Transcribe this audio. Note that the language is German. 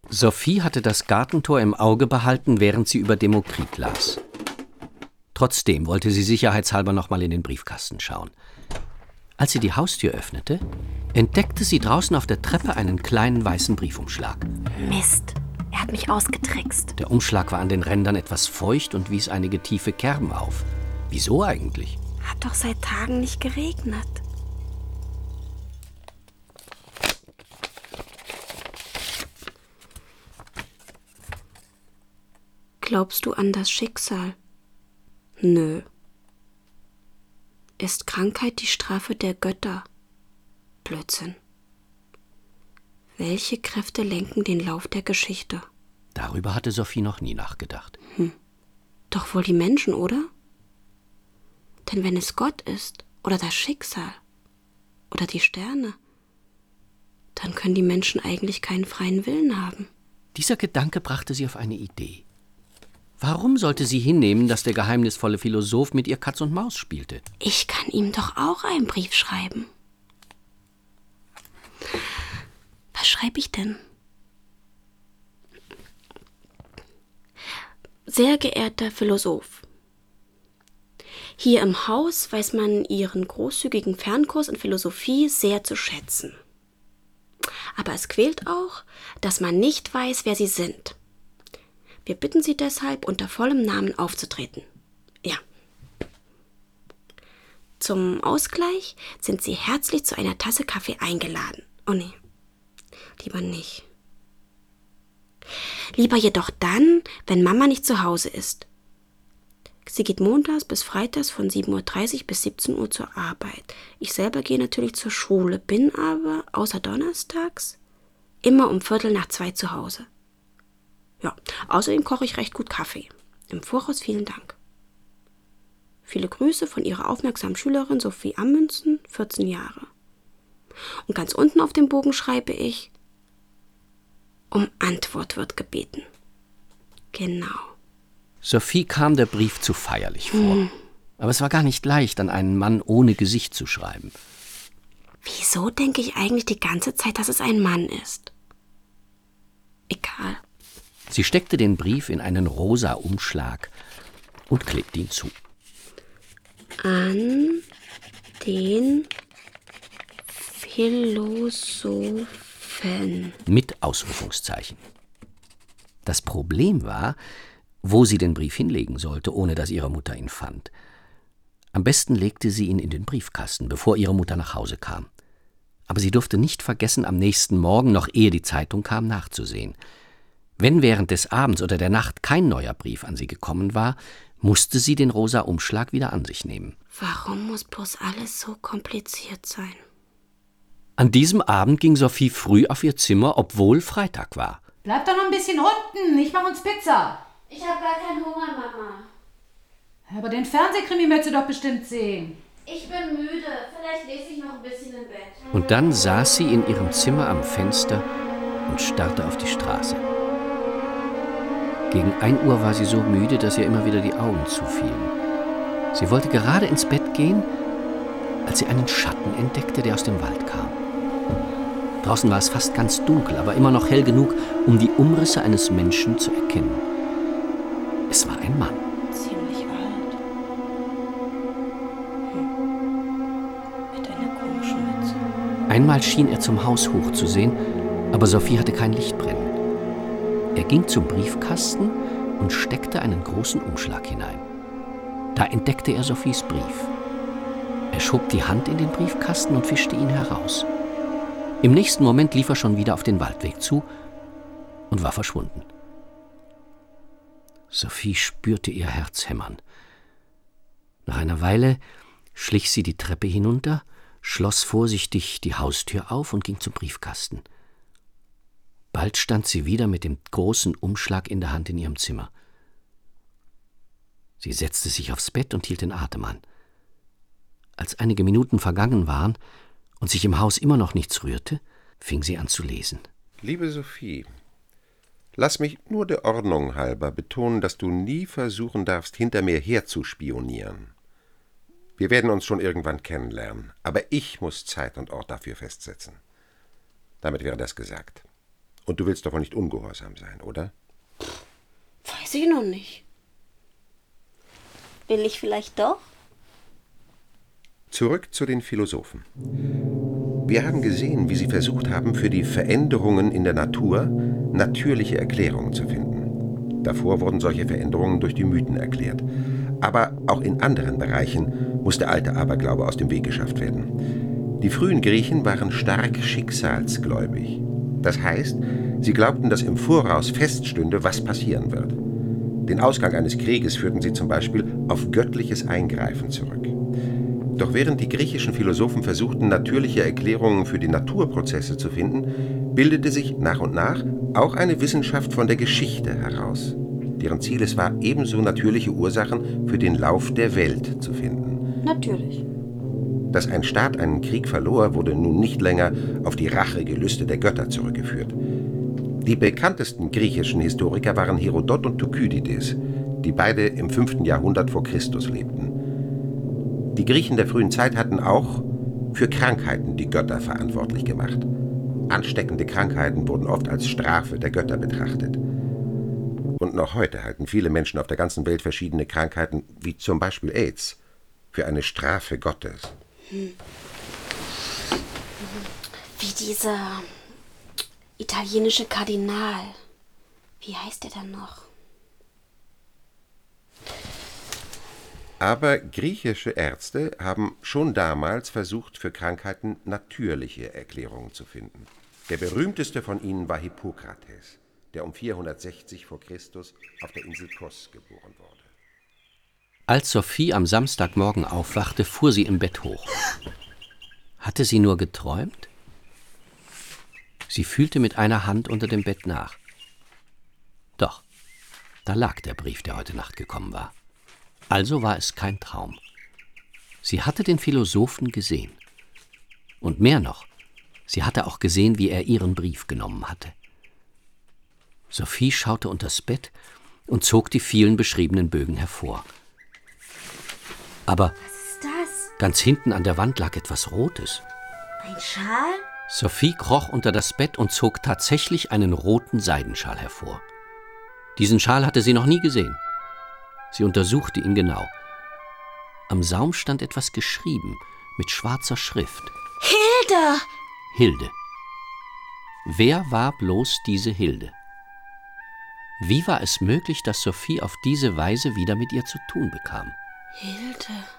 Sophie hatte das Gartentor im Auge behalten, während sie über Demokrit las. Trotzdem wollte sie sicherheitshalber noch mal in den Briefkasten schauen. Als sie die Haustür öffnete, entdeckte sie draußen auf der Treppe einen kleinen weißen Briefumschlag. Mist, er hat mich ausgetrickst. Der Umschlag war an den Rändern etwas feucht und wies einige tiefe Kerben auf. Wieso eigentlich? Hat doch seit Tagen nicht geregnet. Glaubst du an das Schicksal? Nö. Ist Krankheit die Strafe der Götter? Blödsinn. Welche Kräfte lenken den Lauf der Geschichte? Darüber hatte Sophie noch nie nachgedacht. Doch wohl die Menschen, oder? Denn wenn es Gott ist, oder das Schicksal, oder die Sterne, dann können die Menschen eigentlich keinen freien Willen haben. Dieser Gedanke brachte sie auf eine Idee. Warum sollte sie hinnehmen, dass der geheimnisvolle Philosoph mit ihr Katz und Maus spielte? Ich kann ihm doch auch einen Brief schreiben. Was schreibe ich denn? Sehr geehrter Philosoph, hier im Haus weiß man Ihren großzügigen Fernkurs in Philosophie sehr zu schätzen. Aber es quält auch, dass man nicht weiß, wer Sie sind. Wir bitten Sie deshalb, unter vollem Namen aufzutreten. Ja. Zum Ausgleich sind Sie herzlich zu einer Tasse Kaffee eingeladen. Oh nee, lieber nicht. Lieber jedoch dann, wenn Mama nicht zu Hause ist. Sie geht montags bis freitags von 7:30 Uhr bis 17 Uhr zur Arbeit. Ich selber gehe natürlich zur Schule, bin aber, außer donnerstags, immer um 1:15 zu Hause. Ja, außerdem koche ich recht gut Kaffee. Im Voraus vielen Dank. Viele Grüße von Ihrer aufmerksamen Schülerin Sophie Ammundsen, 14 Jahre. Und ganz unten auf dem Bogen schreibe ich: Um Antwort wird gebeten. Genau. Sophie kam der Brief zu feierlich vor. Aber es war gar nicht leicht, an einen Mann ohne Gesicht zu schreiben. Wieso denke ich eigentlich die ganze Zeit, dass es ein Mann ist? Egal. Sie steckte den Brief in einen rosa Umschlag und klebte ihn zu. An den Philosophen. Mit Ausrufungszeichen. Das Problem war, wo sie den Brief hinlegen sollte, ohne dass ihre Mutter ihn fand. Am besten legte sie ihn in den Briefkasten, bevor ihre Mutter nach Hause kam. Aber sie durfte nicht vergessen, am nächsten Morgen, noch ehe die Zeitung kam, nachzusehen. Wenn während des Abends oder der Nacht kein neuer Brief an sie gekommen war, musste sie den rosa Umschlag wieder an sich nehmen. Warum muss bloß alles so kompliziert sein? An diesem Abend ging Sophie früh auf ihr Zimmer, obwohl Freitag war. Bleib doch noch ein bisschen unten, ich mache uns Pizza. Ich habe gar keinen Hunger, Mama. Aber den Fernsehkrimi möchtest du doch bestimmt sehen. Ich bin müde. Vielleicht lese ich noch ein bisschen im Bett. Und dann saß sie in ihrem Zimmer am Fenster und starrte auf die Straße. Gegen 1 Uhr war sie so müde, dass ihr immer wieder die Augen zufielen. Sie wollte gerade ins Bett gehen, als sie einen Schatten entdeckte, der aus dem Wald kam. Draußen war es fast ganz dunkel, aber immer noch hell genug, um die Umrisse eines Menschen zu erkennen. Es war ein Mann. Ziemlich alt. Mit einer komischen Mütze. Einmal schien er zum Haus hochzusehen, aber Sophie hatte kein Licht brennen. Er ging zum Briefkasten und steckte einen großen Umschlag hinein. Da entdeckte er Sophies Brief. Er schob die Hand in den Briefkasten und fischte ihn heraus. Im nächsten Moment lief er schon wieder auf den Waldweg zu und war verschwunden. Sophie spürte ihr Herz hämmern. Nach einer Weile schlich sie die Treppe hinunter, schloss vorsichtig die Haustür auf und ging zum Briefkasten. Bald stand sie wieder mit dem großen Umschlag in der Hand in ihrem Zimmer. Sie setzte sich aufs Bett und hielt den Atem an. Als einige Minuten vergangen waren und sich im Haus immer noch nichts rührte, fing sie an zu lesen. Liebe Sophie, lass mich nur der Ordnung halber betonen, dass du nie versuchen darfst, hinter mir herzuspionieren. Wir werden uns schon irgendwann kennenlernen, aber ich muss Zeit und Ort dafür festsetzen. Damit wäre das gesagt. Und du willst doch wohl nicht ungehorsam sein, oder? Weiß ich noch nicht. Will ich vielleicht doch? Zurück zu den Philosophen. Wir haben gesehen, wie sie versucht haben, für die Veränderungen in der Natur natürliche Erklärungen zu finden. Davor wurden solche Veränderungen durch die Mythen erklärt. Aber auch in anderen Bereichen muss der alte Aberglaube aus dem Weg geschafft werden. Die frühen Griechen waren stark schicksalsgläubig. Das heißt, sie glaubten, dass im Voraus feststünde, was passieren wird. Den Ausgang eines Krieges führten sie zum Beispiel auf göttliches Eingreifen zurück. Doch während die griechischen Philosophen versuchten, natürliche Erklärungen für die Naturprozesse zu finden, bildete sich nach und nach auch eine Wissenschaft von der Geschichte heraus, deren Ziel es war, ebenso natürliche Ursachen für den Lauf der Welt zu finden. Natürlich. Dass ein Staat einen Krieg verlor, wurde nun nicht länger auf die Rachegelüste der Götter zurückgeführt. Die bekanntesten griechischen Historiker waren Herodot und Thukydides, die beide im 5. Jahrhundert vor Christus lebten. Die Griechen der frühen Zeit hatten auch für Krankheiten die Götter verantwortlich gemacht. Ansteckende Krankheiten wurden oft als Strafe der Götter betrachtet. Und noch heute halten viele Menschen auf der ganzen Welt verschiedene Krankheiten, wie zum Beispiel AIDS, für eine Strafe Gottes. Wie dieser italienische Kardinal. Wie heißt der dann noch? Aber griechische Ärzte haben schon damals versucht, für Krankheiten natürliche Erklärungen zu finden. Der berühmteste von ihnen war Hippokrates, der um 460 vor Christus auf der Insel Kos geboren wurde. Als Sophie am Samstagmorgen aufwachte, fuhr sie im Bett hoch. Hatte sie nur geträumt? Sie fühlte mit einer Hand unter dem Bett nach. Doch, da lag der Brief, der heute Nacht gekommen war. Also war es kein Traum. Sie hatte den Philosophen gesehen. Und mehr noch, sie hatte auch gesehen, wie er ihren Brief genommen hatte. Sophie schaute unters Bett und zog die vielen beschriebenen Bögen hervor. Aber Was ist das? ganz hinten an der Wand lag etwas Rotes. Ein Schal? Sophie kroch unter das Bett und zog tatsächlich einen roten Seidenschal hervor. Diesen Schal hatte sie noch nie gesehen. Sie untersuchte ihn genau. Am Saum stand etwas geschrieben, mit schwarzer Schrift. Hilde! Hilde. Wer war bloß diese Hilde? Wie war es möglich, dass Sophie auf diese Weise wieder mit ihr zu tun bekam? Hilde.